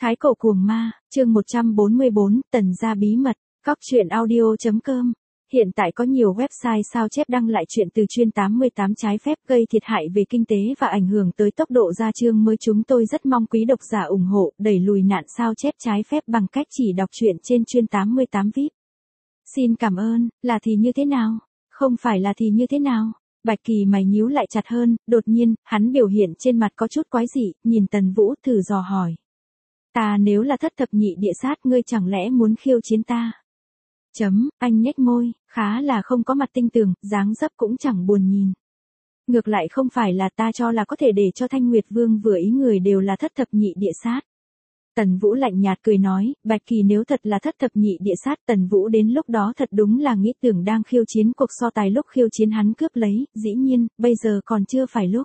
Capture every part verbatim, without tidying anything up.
Thái cổ cuồng ma, chương một trăm bốn mươi bốn, tần gia bí mật, góc truyện audio chấm com. Hiện tại có nhiều website sao chép đăng lại chuyện từ chuyên tám mươi tám trái phép gây thiệt hại về kinh tế và ảnh hưởng tới tốc độ ra chương mới. Chúng tôi rất mong quý độc giả ủng hộ, đẩy lùi nạn sao chép trái phép bằng cách chỉ đọc truyện trên chuyên tám mươi tám vi ai pi. Xin cảm ơn, là thì như thế nào? Không phải là thì như thế nào? Bạch Kỳ mày nhíu lại chặt hơn, đột nhiên, hắn biểu hiện trên mặt có chút quái dị, nhìn Tần Vũ thử dò hỏi. Ta nếu là thất thập nhị địa sát ngươi chẳng lẽ muốn khiêu chiến ta? Chấm, anh nhếch môi, khá là không có mặt tinh tường, dáng dấp cũng chẳng buồn nhìn. Ngược lại không phải là ta cho là có thể để cho Thanh Nguyệt Vương vừa ý người đều là thất thập nhị địa sát. Tần Vũ lạnh nhạt cười nói, Bạch Kỳ nếu thật là thất thập nhị địa sát, Tần Vũ đến lúc đó thật đúng là nghĩ tưởng đang khiêu chiến cuộc so tài lúc khiêu chiến hắn cướp lấy, dĩ nhiên, bây giờ còn chưa phải lúc.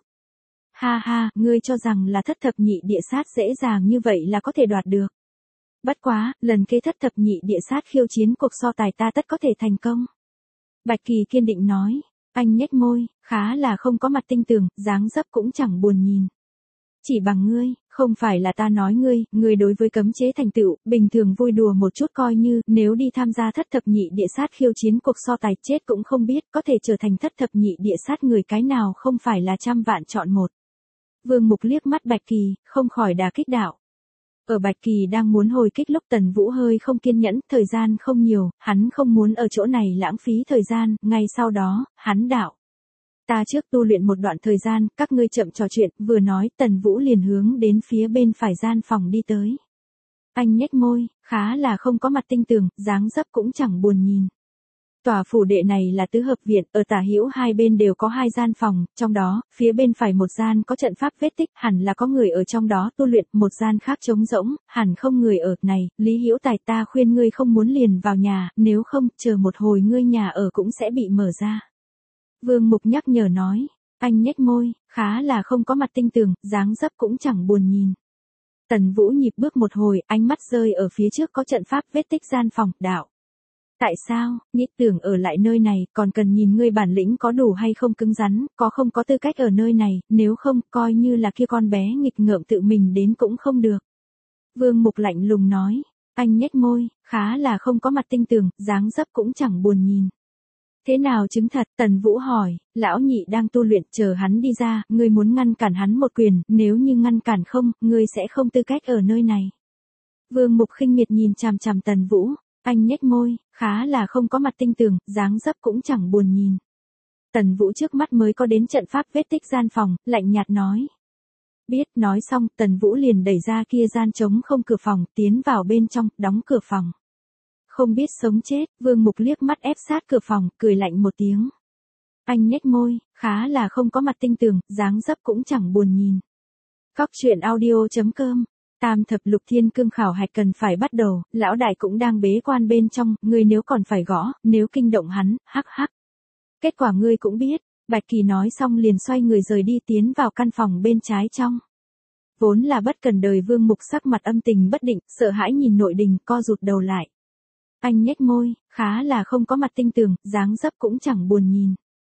Ha ha, ngươi cho rằng là thất thập nhị địa sát dễ dàng như vậy là có thể đoạt được. Bất quá, lần kế thất thập nhị địa sát khiêu chiến cuộc so tài ta tất có thể thành công. Bạch Kỳ kiên định nói, anh nhếch môi, khá là không có mặt tinh tường, dáng dấp cũng chẳng buồn nhìn. Chỉ bằng ngươi, không phải là ta nói ngươi, ngươi đối với cấm chế thành tựu, bình thường vui đùa một chút coi như, nếu đi tham gia thất thập nhị địa sát khiêu chiến cuộc so tài chết cũng không biết, có thể trở thành thất thập nhị địa sát người cái nào không phải là trăm vạn chọn một. Vương Mục liếc mắt Bạch Kỳ, không khỏi đả kích đạo. Ở Bạch Kỳ đang muốn hồi kích lúc Tần Vũ hơi không kiên nhẫn, thời gian không nhiều, hắn không muốn ở chỗ này lãng phí thời gian, ngay sau đó, hắn đạo. Ta trước tu luyện một đoạn thời gian, các ngươi chậm trò chuyện, vừa nói, Tần Vũ liền hướng đến phía bên phải gian phòng đi tới. Anh nhếch môi, khá là không có mặt tinh tường, dáng dấp cũng chẳng buồn nhìn. Tòa phủ đệ này là tứ hợp viện, ở tả hữu hai bên đều có hai gian phòng, trong đó, phía bên phải một gian có trận pháp vết tích, hẳn là có người ở trong đó tu luyện, một gian khác trống rỗng, hẳn không người ở, này, Lý Hữu Tài ta khuyên ngươi không muốn liền vào nhà, nếu không, chờ một hồi ngươi nhà ở cũng sẽ bị mở ra. Vương Mục nhắc nhở nói, anh nhếch môi, khá là không có mặt tinh tường, dáng dấp cũng chẳng buồn nhìn. Tần Vũ nhịp bước một hồi, ánh mắt rơi ở phía trước có trận pháp vết tích gian phòng, đạo. Tại sao, nghĩ tưởng ở lại nơi này, còn cần nhìn ngươi bản lĩnh có đủ hay không cứng rắn, có không có tư cách ở nơi này, nếu không, coi như là kia con bé nghịch ngợm tự mình đến cũng không được. Vương Mục lạnh lùng nói, anh nhếch môi, khá là không có mặt tinh tường, dáng dấp cũng chẳng buồn nhìn. Thế nào chứng thật, Tần Vũ hỏi, lão nhị đang tu luyện, chờ hắn đi ra, ngươi muốn ngăn cản hắn một quyền, nếu như ngăn cản không, ngươi sẽ không tư cách ở nơi này. Vương Mục khinh miệt nhìn chằm chằm Tần Vũ. Anh nhếch môi, khá là không có mặt tinh tường, dáng dấp cũng chẳng buồn nhìn. Tần Vũ trước mắt mới có đến trận pháp vết tích gian phòng, lạnh nhạt nói. Biết, nói xong, Tần Vũ liền đẩy ra kia gian trống không cửa phòng, tiến vào bên trong, đóng cửa phòng. Không biết sống chết, Vương Mục liếc mắt ép sát cửa phòng, cười lạnh một tiếng. Anh nhếch môi, khá là không có mặt tinh tường, dáng dấp cũng chẳng buồn nhìn. Góc truyện audio chấm com. Tam thập lục thiên cương khảo hạch cần phải bắt đầu, lão đại cũng đang bế quan bên trong, ngươi nếu còn phải gõ, nếu kinh động hắn, hắc hắc. Kết quả ngươi cũng biết, Bạch Kỳ nói xong liền xoay người rời đi tiến vào căn phòng bên trái trong. Vốn là bất cần đời Vương Mục sắc mặt âm tình bất định, sợ hãi nhìn nội đình, co rụt đầu lại. Anh nhếch môi, khá là không có mặt tinh tường, dáng dấp cũng chẳng buồn nhìn.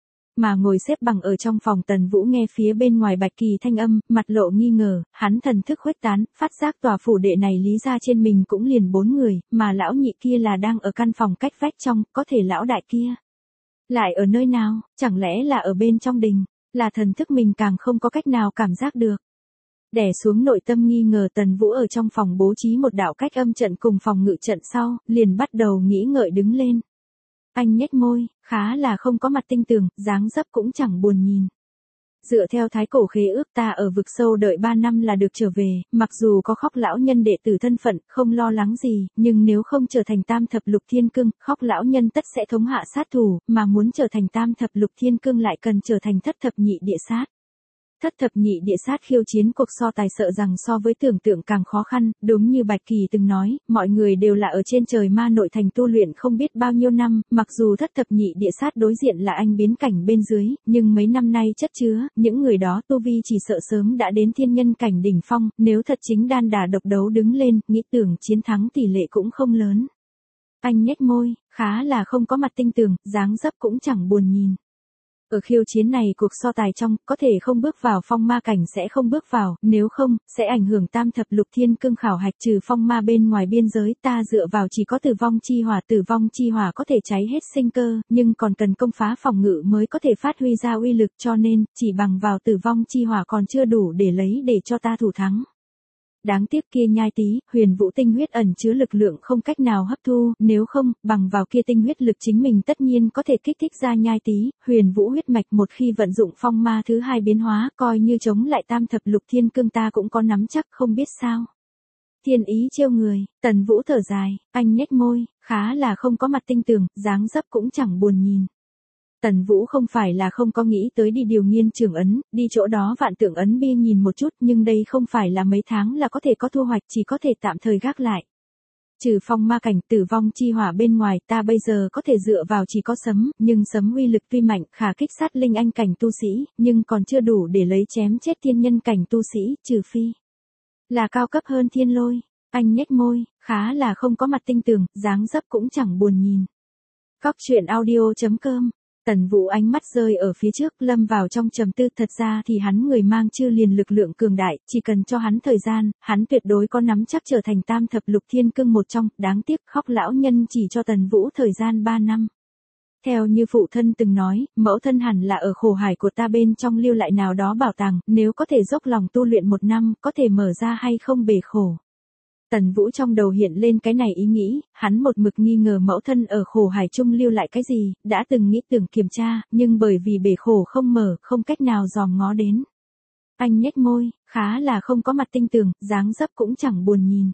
Mà ngồi xếp bằng ở trong phòng Tần Vũ nghe phía bên ngoài Bạch Kỳ thanh âm, mặt lộ nghi ngờ, hắn thần thức khuếch tán, phát giác tòa phủ đệ này lý ra trên mình cũng liền bốn người, mà lão nhị kia là đang ở căn phòng cách vách trong, có thể lão đại kia. Lại ở nơi nào, chẳng lẽ là ở bên trong đình, là thần thức mình càng không có cách nào cảm giác được. Đè xuống nội tâm nghi ngờ Tần Vũ ở trong phòng bố trí một đạo cách âm trận cùng phòng ngự trận sau, liền bắt đầu nghĩ ngợi đứng lên. Anh nhếch môi, khá là không có mặt tinh tường, dáng dấp cũng chẳng buồn nhìn. Dựa theo thái cổ khế ước ta ở vực sâu đợi ba năm là được trở về, mặc dù có Khóc lão nhân đệ tử thân phận, không lo lắng gì, nhưng nếu không trở thành tam thập lục thiên cương, Khóc lão nhân tất sẽ thống hạ sát thủ, mà muốn trở thành tam thập lục thiên cương lại cần trở thành thất thập nhị địa sát. Thất thập nhị địa sát khiêu chiến cuộc so tài sợ rằng so với tưởng tượng càng khó khăn, đúng như Bạch Kỳ từng nói, mọi người đều là ở trên trời ma nội thành tu luyện không biết bao nhiêu năm, mặc dù thất thập nhị địa sát đối diện là anh biến cảnh bên dưới, nhưng mấy năm nay chất chứa, những người đó tu vi chỉ sợ sớm đã đến thiên nhân cảnh đỉnh phong, nếu thật chính đan đả độc đấu đứng lên, nghĩ tưởng chiến thắng tỷ lệ cũng không lớn. Anh nhếch môi, khá là không có mặt tinh tường, dáng dấp cũng chẳng buồn nhìn. Ở khiêu chiến này cuộc so tài trong, có thể không bước vào phong ma cảnh sẽ không bước vào, nếu không, sẽ ảnh hưởng tam thập lục thiên cương khảo hạch trừ phong ma bên ngoài biên giới, ta dựa vào chỉ có tử vong chi hỏa, tử vong chi hỏa có thể cháy hết sinh cơ, nhưng còn cần công phá phòng ngự mới có thể phát huy ra uy lực, cho nên, chỉ bằng vào tử vong chi hỏa còn chưa đủ để lấy để cho ta thủ thắng. Đáng tiếc kia nhai tí, huyền vũ tinh huyết ẩn chứa lực lượng không cách nào hấp thu, nếu không, bằng vào kia tinh huyết lực chính mình tất nhiên có thể kích thích ra nhai tí, huyền vũ huyết mạch một khi vận dụng phong ma thứ hai biến hóa, coi như chống lại tam thập lục thiên cương ta cũng có nắm chắc không biết sao. Thiên ý chiêu người, Tần Vũ thở dài, anh nhếch môi, khá là không có mặt tinh tường, dáng dấp cũng chẳng buồn nhìn. Tần Vũ không phải là không có nghĩ tới đi điều nghiên trường ấn, đi chỗ đó vạn tượng ấn bia nhìn một chút, nhưng đây không phải là mấy tháng là có thể có thu hoạch, chỉ có thể tạm thời gác lại. Trừ phong ma cảnh tử vong chi hỏa bên ngoài, ta bây giờ có thể dựa vào chỉ có sấm, nhưng sấm uy lực tuy mạnh, khả kích sát linh anh cảnh tu sĩ, nhưng còn chưa đủ để lấy chém chết thiên nhân cảnh tu sĩ, trừ phi là cao cấp hơn thiên lôi. Anh nhếch môi, khá là không có mặt tinh tường, dáng dấp cũng chẳng buồn nhìn. Cóc truyện audio chấm com. Tần Vũ ánh mắt rơi ở phía trước, lâm vào trong trầm tư, thật ra thì hắn người mang chư liền lực lượng cường đại, chỉ cần cho hắn thời gian, hắn tuyệt đối có nắm chắc trở thành tam thập lục thiên cương một trong, đáng tiếc Khóc lão nhân chỉ cho Tần Vũ thời gian ba năm. Theo như phụ thân từng nói, mẫu thân hẳn là ở khổ hải của ta bên trong lưu lại nào đó bảo tàng, nếu có thể dốc lòng tu luyện một năm, có thể mở ra hay không bể khổ. Tần Vũ trong đầu hiện lên cái này ý nghĩ, hắn một mực nghi ngờ mẫu thân ở khổ hải chung lưu lại cái gì, đã từng nghĩ tưởng kiểm tra, nhưng bởi vì bể khổ không mở, không cách nào dòm ngó đến. Anh nhếch môi, khá là không có mặt tinh tường, dáng dấp cũng chẳng buồn nhìn.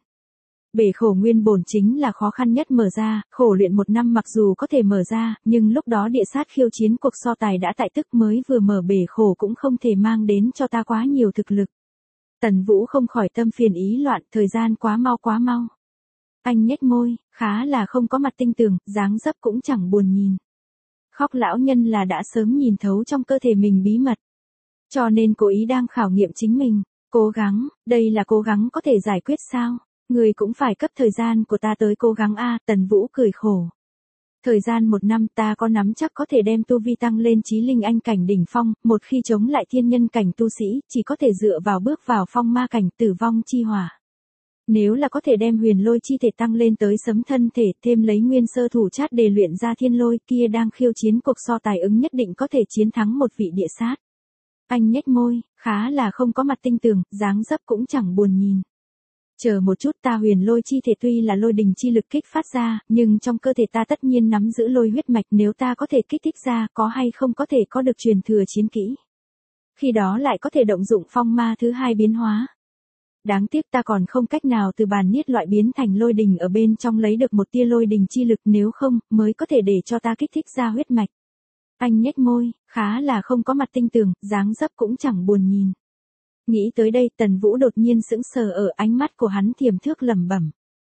Bể khổ nguyên bổn chính là khó khăn nhất mở ra, khổ luyện một năm mặc dù có thể mở ra, nhưng lúc đó địa sát khiêu chiến cuộc so tài đã tại tức mới vừa mở bể khổ cũng không thể mang đến cho ta quá nhiều thực lực. Tần Vũ không khỏi tâm phiền ý loạn, thời gian quá mau quá mau. Anh nhếch môi, khá là không có mặt tinh tường, dáng dấp cũng chẳng buồn nhìn. Khóc lão nhân là đã sớm nhìn thấu trong cơ thể mình bí mật. Cho nên cố ý đang khảo nghiệm chính mình, cố gắng, đây là cố gắng có thể giải quyết sao? Người cũng phải cấp thời gian của ta tới cố gắng a. Tần Vũ cười khổ. Thời gian một năm ta có nắm chắc có thể đem tu vi tăng lên chí linh anh cảnh đỉnh phong, một khi chống lại thiên nhân cảnh tu sĩ, chỉ có thể dựa vào bước vào phong ma cảnh tử vong chi hỏa. Nếu là có thể đem huyền lôi chi thể tăng lên tới sấm thân thể, thêm lấy nguyên sơ thủ chát để luyện ra thiên lôi, kia đang khiêu chiến cuộc so tài ứng nhất định có thể chiến thắng một vị địa sát. Anh nhếch môi, khá là không có mặt tinh tường, dáng dấp cũng chẳng buồn nhìn. Chờ một chút, ta huyền lôi chi thể tuy là lôi đình chi lực kích phát ra, nhưng trong cơ thể ta tất nhiên nắm giữ lôi huyết mạch, nếu ta có thể kích thích ra, có hay không có thể có được truyền thừa chiến kỹ. Khi đó lại có thể động dụng phong ma thứ hai biến hóa. Đáng tiếc ta còn không cách nào từ bàn niết loại biến thành lôi đình ở bên trong lấy được một tia lôi đình chi lực, nếu không, mới có thể để cho ta kích thích ra huyết mạch. Anh nhếch môi, khá là không có mặt tinh tường, dáng dấp cũng chẳng buồn nhìn. Nghĩ tới đây, Tần Vũ đột nhiên sững sờ, ở ánh mắt của hắn thiềm thước lẩm bẩm.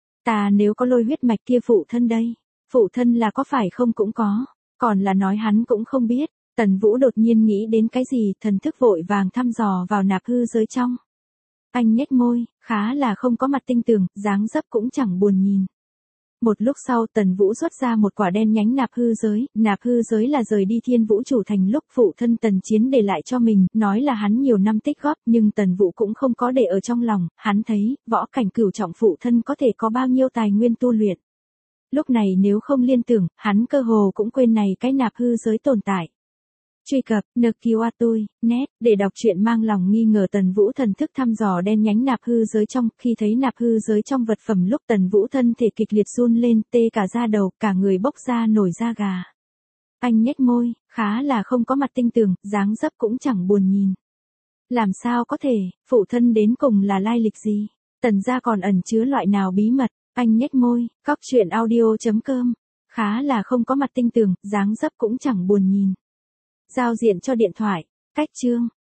Ta nếu có lôi huyết mạch kia phụ thân đây, phụ thân là có phải không cũng có, còn là nói hắn cũng không biết. Tần Vũ đột nhiên nghĩ đến cái gì, thần thức vội vàng thăm dò vào nạp hư giới trong. Anh nhếch môi, khá là không có mặt tinh tường, dáng dấp cũng chẳng buồn nhìn. Một lúc sau Tần Vũ xuất ra một quả đen nhánh nạp hư giới, nạp hư giới là rời đi Thiên Vũ Chủ Thành lúc phụ thân Tần Chiến để lại cho mình, nói là hắn nhiều năm tích góp, nhưng Tần Vũ cũng không có để ở trong lòng, hắn thấy, võ cảnh cửu trọng phụ thân có thể có bao nhiêu tài nguyên tu luyện. Lúc này nếu không liên tưởng, hắn cơ hồ cũng quên này cái nạp hư giới tồn tại. Truy cập, Nqatui, net, để đọc truyện mang lòng nghi ngờ. Tần Vũ thần thức thăm dò đen nhánh nạp hư giới trong, khi thấy nạp hư giới trong vật phẩm lúc Tần Vũ thân thể kịch liệt run lên, tê cả da đầu, cả người bốc ra nổi da gà. Anh nhếch môi, khá là không có mặt tinh tường, dáng dấp cũng chẳng buồn nhìn. Làm sao có thể, phụ thân đến cùng là lai lịch gì? Tần gia còn ẩn chứa loại nào bí mật? Anh nhếch môi, cóc truyện audio chấm com, khá là không có mặt tinh tường, dáng dấp cũng chẳng buồn nhìn. Giao diện cho điện thoại, cách chương.